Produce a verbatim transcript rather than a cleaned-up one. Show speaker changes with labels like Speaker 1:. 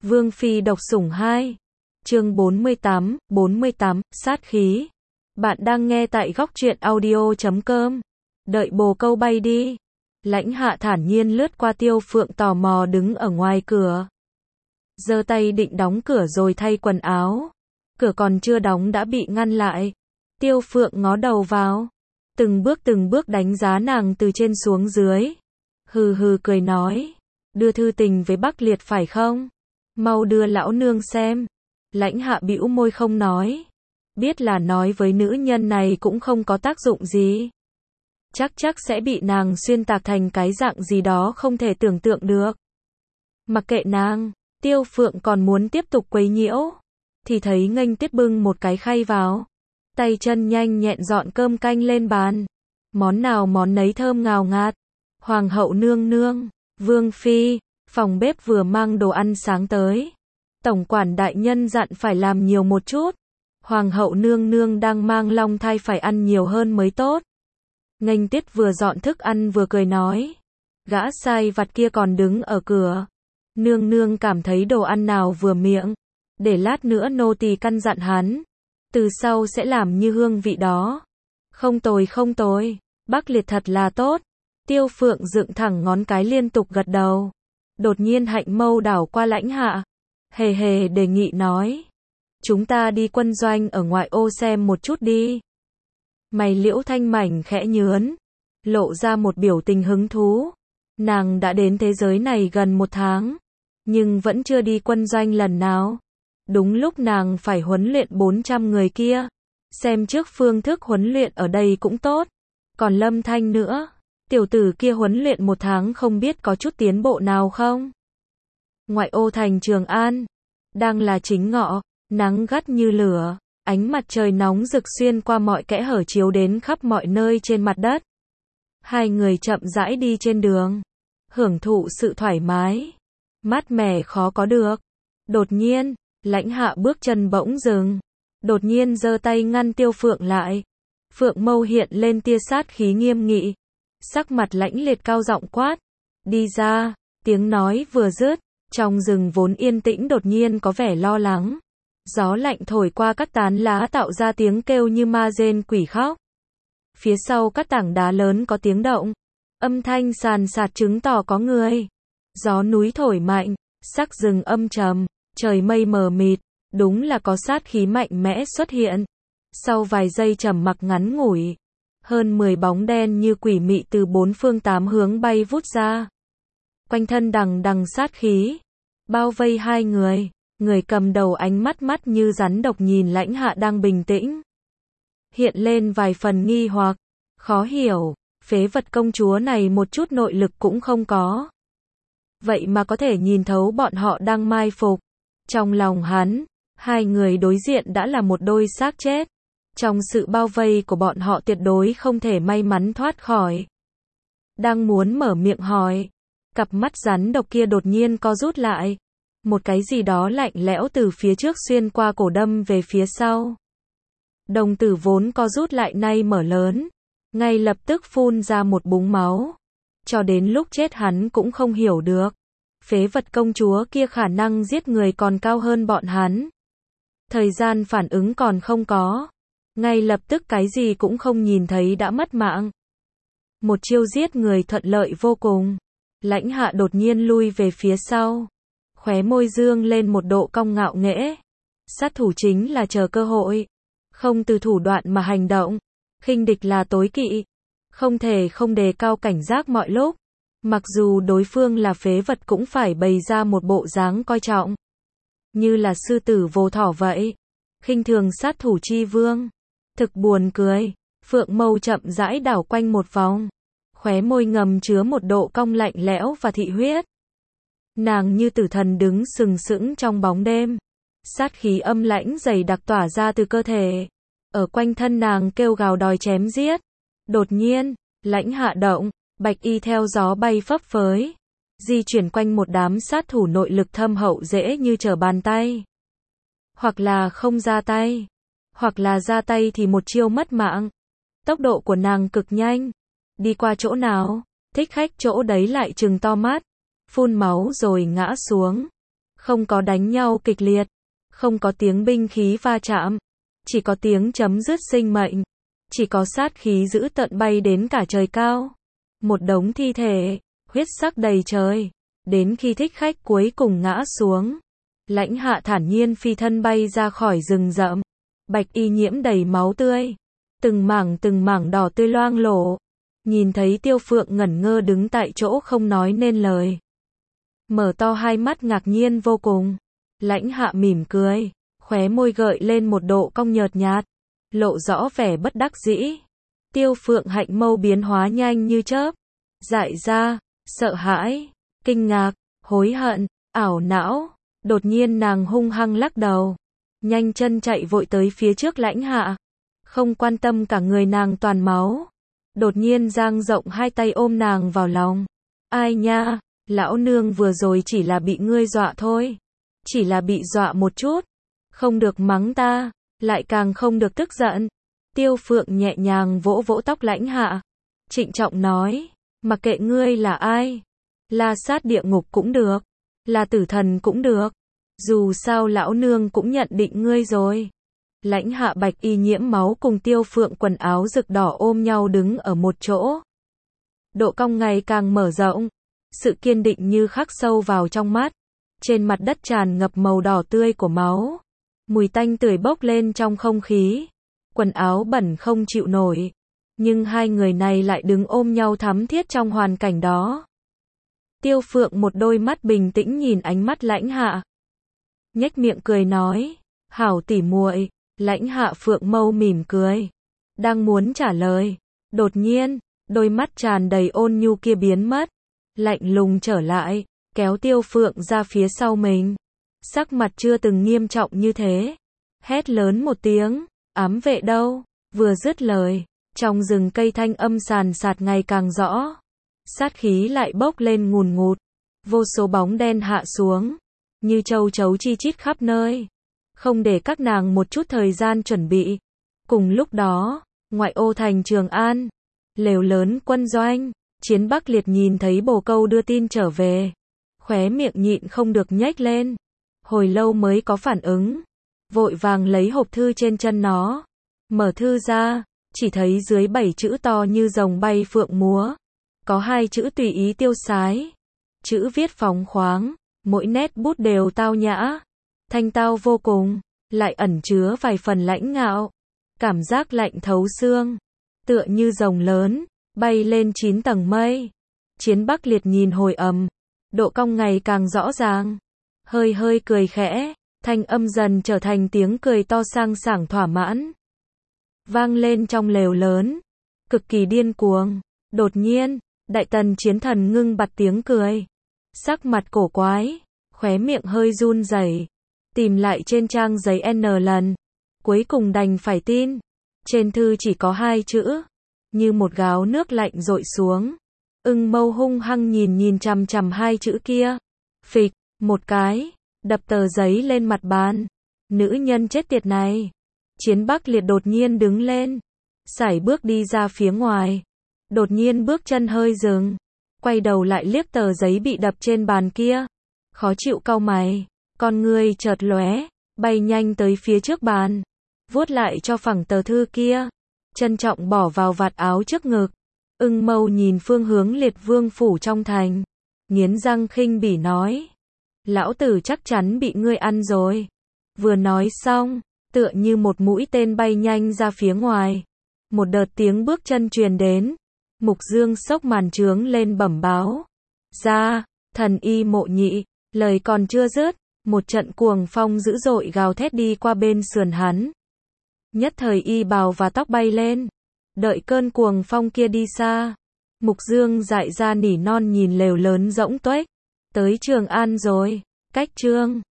Speaker 1: Vương Phi độc sủng hai. Chương bốn mươi tám, bốn mươi tám, sát khí. Bạn đang nghe tại góc truyện audio chấm com. Đợi bồ câu bay đi. Lãnh Hạ thản nhiên lướt qua Tiêu Phượng tò mò đứng ở ngoài cửa. Giơ tay định đóng cửa rồi thay quần áo. Cửa còn chưa đóng đã bị ngăn lại. Tiêu Phượng ngó đầu vào. Từng bước từng bước đánh giá nàng từ trên xuống dưới. Hừ hừ cười nói. Đưa thư tình với Bắc Liệt phải không? Mau đưa lão nương xem. Lãnh Hạ bĩu môi không nói. Biết là nói với nữ nhân này cũng không có tác dụng gì. Chắc chắc sẽ bị nàng xuyên tạc thành cái dạng gì đó không thể tưởng tượng được. Mặc kệ nàng, Tiêu Phượng còn muốn tiếp tục quấy nhiễu. Thì thấy Nghênh Tiết bưng một cái khay vào. Tay chân nhanh nhẹn dọn cơm canh lên bàn. Món nào món nấy thơm ngào ngạt. Hoàng hậu nương nương, Vương Phi, phòng bếp vừa mang đồ ăn sáng tới. Tổng quản đại nhân dặn phải làm nhiều một chút. Hoàng hậu nương nương đang mang long thai phải ăn nhiều hơn mới tốt. Nghênh Tiết vừa dọn thức ăn vừa cười nói. Gã sai vặt kia còn đứng ở cửa. Nương nương cảm thấy đồ ăn nào vừa miệng. Để lát nữa nô tỳ căn dặn hắn. Từ sau sẽ làm như hương vị đó. Không tồi không tồi. Bắc Liệt thật là tốt. Tiêu Phượng dựng thẳng ngón cái liên tục gật đầu. Đột nhiên hạnh mâu đảo qua Lãnh Hạ. Hề hề đề nghị nói. Chúng ta đi quân doanh ở ngoại ô xem một chút đi. Mày Liễu Thanh Mảnh khẽ nhướn. Lộ ra một biểu tình hứng thú. Nàng đã đến thế giới này gần một tháng. Nhưng vẫn chưa đi quân doanh lần nào. Đúng lúc nàng phải huấn luyện bốn trăm người kia. Xem trước phương thức huấn luyện ở đây cũng tốt. Còn Lâm Thanh nữa. Tiểu tử kia huấn luyện một tháng không biết có chút tiến bộ nào không? Ngoại ô thành Trường An. Đang là chính ngọ. Nắng gắt như lửa. Ánh mặt trời nóng rực xuyên qua mọi kẽ hở chiếu đến khắp mọi nơi trên mặt đất. Hai người chậm rãi đi trên đường. Hưởng thụ sự thoải mái. Mát mẻ khó có được. Đột nhiên, Lãnh Hạ bước chân bỗng dừng. Đột nhiên giơ tay ngăn Tiêu Phượng lại. Phượng mâu hiện lên tia sát khí nghiêm nghị. Sắc mặt Lãnh Liệt cao giọng quát. Đi ra, tiếng nói vừa dứt. Trong rừng vốn yên tĩnh đột nhiên có vẻ lo lắng. Gió lạnh thổi qua các tán lá tạo ra tiếng kêu như ma rên quỷ khóc. Phía sau các tảng đá lớn có tiếng động. Âm thanh sàn sạt chứng tỏ có người. Gió núi thổi mạnh, sắc rừng âm trầm, trời mây mờ mịt, đúng là có sát khí mạnh mẽ xuất hiện. Sau vài giây trầm mặc ngắn ngủi, hơn mười bóng đen như quỷ mị từ bốn phương tám hướng bay vút ra. Quanh thân đằng đằng sát khí, bao vây hai người. Người cầm đầu ánh mắt mắt như rắn độc nhìn Lãnh Hạ đang bình tĩnh. Hiện lên vài phần nghi hoặc, khó hiểu, phế vật công chúa này một chút nội lực cũng không có. Vậy mà có thể nhìn thấu bọn họ đang mai phục. Trong lòng hắn, hai người đối diện đã là một đôi xác chết. Trong sự bao vây của bọn họ tuyệt đối không thể may mắn thoát khỏi. Đang muốn mở miệng hỏi, cặp mắt rắn độc kia đột nhiên co rút lại. Một cái gì đó lạnh lẽo từ phía trước xuyên qua cổ đâm về phía sau. Đồng tử vốn co rút lại nay mở lớn. Ngay lập tức phun ra một búng máu. Cho đến lúc chết hắn cũng không hiểu được. Phế vật công chúa kia khả năng giết người còn cao hơn bọn hắn. Thời gian phản ứng còn không có. Ngay lập tức cái gì cũng không nhìn thấy đã mất mạng. Một chiêu giết người thuận lợi vô cùng. Lãnh Hạ đột nhiên lui về phía sau. Khóe môi dương lên một độ cong ngạo nghễ. Sát thủ chính là chờ cơ hội. Không từ thủ đoạn mà hành động. Khinh địch là tối kỵ. Không thể không đề cao cảnh giác mọi lúc. Mặc dù đối phương là phế vật cũng phải bày ra một bộ dáng coi trọng. Như là sư tử vô thỏ vậy. Khinh thường sát thủ chi vương. Thực buồn cười. Phượng mâu chậm rãi đảo quanh một vòng. Khóe môi ngầm chứa một độ cong lạnh lẽo và thị huyết. Nàng như tử thần đứng sừng sững trong bóng đêm. Sát khí âm lãnh dày đặc tỏa ra từ cơ thể. Ở quanh thân nàng kêu gào đòi chém giết. Đột nhiên, Lãnh Hạ động, bạch y theo gió bay phấp phới. Di chuyển quanh một đám sát thủ nội lực thâm hậu dễ như trở bàn tay. Hoặc là không ra tay. Hoặc là ra tay thì một chiêu mất mạng. Tốc độ của nàng cực nhanh. Đi qua chỗ nào, thích khách chỗ đấy lại trừng to mắt. Phun máu rồi ngã xuống. Không có đánh nhau kịch liệt, không có tiếng binh khí va chạm, chỉ có tiếng chấm dứt sinh mệnh, chỉ có sát khí dữ tợn bay đến cả trời cao. Một đống thi thể, huyết sắc đầy trời, đến khi thích khách cuối cùng ngã xuống. Lãnh Hạ thản nhiên phi thân bay ra khỏi rừng rậm, bạch y nhiễm đầy máu tươi, từng mảng từng mảng đỏ tươi loang lổ. Nhìn thấy Tiêu Phượng ngẩn ngơ đứng tại chỗ không nói nên lời, mở to hai mắt ngạc nhiên vô cùng. Lãnh Hạ mỉm cười, khóe môi gợi lên một độ cong nhợt nhạt, lộ rõ vẻ bất đắc dĩ. Tiêu Phượng hạnh mâu biến hóa nhanh như chớp, dại ra, sợ hãi, kinh ngạc, hối hận, ảo não. Đột nhiên nàng hung hăng lắc đầu, nhanh chân chạy vội tới phía trước Lãnh Hạ, không quan tâm cả người nàng toàn máu. Đột nhiên dang rộng hai tay ôm nàng vào lòng. Ai nha, lão nương vừa rồi chỉ là bị ngươi dọa thôi, chỉ là bị dọa một chút, không được mắng ta, lại càng không được tức giận. Tiêu Phượng nhẹ nhàng vỗ vỗ tóc Lãnh Hạ, trịnh trọng nói, mặc kệ ngươi là ai, La Sát địa ngục cũng được, là tử thần cũng được, dù sao lão nương cũng nhận định ngươi rồi. Lãnh Hạ bạch y nhiễm máu cùng Tiêu Phượng quần áo rực đỏ ôm nhau đứng ở một chỗ. Độ cong ngày càng mở rộng, sự kiên định như khắc sâu vào trong mắt. Trên mặt đất tràn ngập màu đỏ tươi của máu, mùi tanh tưởi bốc lên trong không khí, quần áo bẩn không chịu nổi, nhưng hai người này lại đứng ôm nhau thắm thiết trong hoàn cảnh đó. Tiêu Phượng một đôi mắt bình tĩnh nhìn ánh mắt Lãnh Hạ, nhếch miệng cười nói, hảo tỉ muội. Lãnh Hạ Phượng mâu mỉm cười, đang muốn trả lời, đột nhiên, đôi mắt tràn đầy ôn nhu kia biến mất, lạnh lùng trở lại, kéo Tiêu Phượng ra phía sau mình, sắc mặt chưa từng nghiêm trọng như thế, hét lớn một tiếng, ám vệ đâu? Vừa dứt lời, trong rừng cây thanh âm sàn sạt ngày càng rõ, sát khí lại bốc lên ngùn ngụt, vô số bóng đen hạ xuống, như châu chấu chi chít khắp nơi, không để các nàng một chút thời gian chuẩn bị. Cùng lúc đó, ngoại ô thành Trường An, lều lớn quân doanh, Chiến Bắc Liệt nhìn thấy bồ câu đưa tin trở về, khóe miệng nhịn không được nhếch lên, hồi lâu mới có phản ứng, vội vàng lấy hộp thư trên chân nó, mở thư ra, chỉ thấy dưới bảy chữ to như rồng bay phượng múa, có hai chữ tùy ý tiêu sái, chữ viết phóng khoáng, mỗi nét bút đều tao nhã, thanh tao vô cùng, lại ẩn chứa vài phần lãnh ngạo, cảm giác lạnh thấu xương, tựa như rồng lớn, bay lên chín tầng mây. Chiến Bắc Liệt nhìn hồi ầm, độ cong ngày càng rõ ràng, hơi hơi cười khẽ, thanh âm dần trở thành tiếng cười to sang sảng thỏa mãn, vang lên trong lều lớn, cực kỳ điên cuồng. Đột nhiên, Đại Tần Chiến Thần ngưng bặt tiếng cười, sắc mặt cổ quái, khóe miệng hơi run rẩy, tìm lại trên trang giấy N lần, cuối cùng đành phải tin. Trên thư chỉ có hai chữ, như một gáo nước lạnh dội xuống. Ưng mâu hung hăng nhìn nhìn chằm chằm hai chữ kia, phịch, một cái, đập tờ giấy lên mặt bàn. Nữ nhân chết tiệt này. Chiến Bắc Liệt đột nhiên đứng lên, sải bước đi ra phía ngoài. Đột nhiên bước chân hơi dừng, quay đầu lại liếc tờ giấy bị đập trên bàn kia, khó chịu cau mày, con ngươi chợt lóe, bay nhanh tới phía trước bàn, vuốt lại cho phẳng tờ thư kia, trân trọng bỏ vào vạt áo trước ngực. Ưng mâu nhìn phương hướng Liệt Vương phủ trong thành, nghiến răng khinh bỉ nói, lão tử chắc chắn bị ngươi ăn rồi. Vừa nói xong, tựa như một mũi tên bay nhanh ra phía ngoài, một đợt tiếng bước chân truyền đến. Mục Dương xốc màn trướng lên bẩm báo, ra, thần y Mộ Nhị. Lời còn chưa dứt, một trận cuồng phong dữ dội gào thét đi qua bên sườn hắn. Nhất thời y bào và tóc bay lên. Đợi cơn cuồng phong kia đi xa, Mục Dương dại ra nỉ non nhìn lều lớn rỗng tuếch, tới Trường An rồi, cách Trương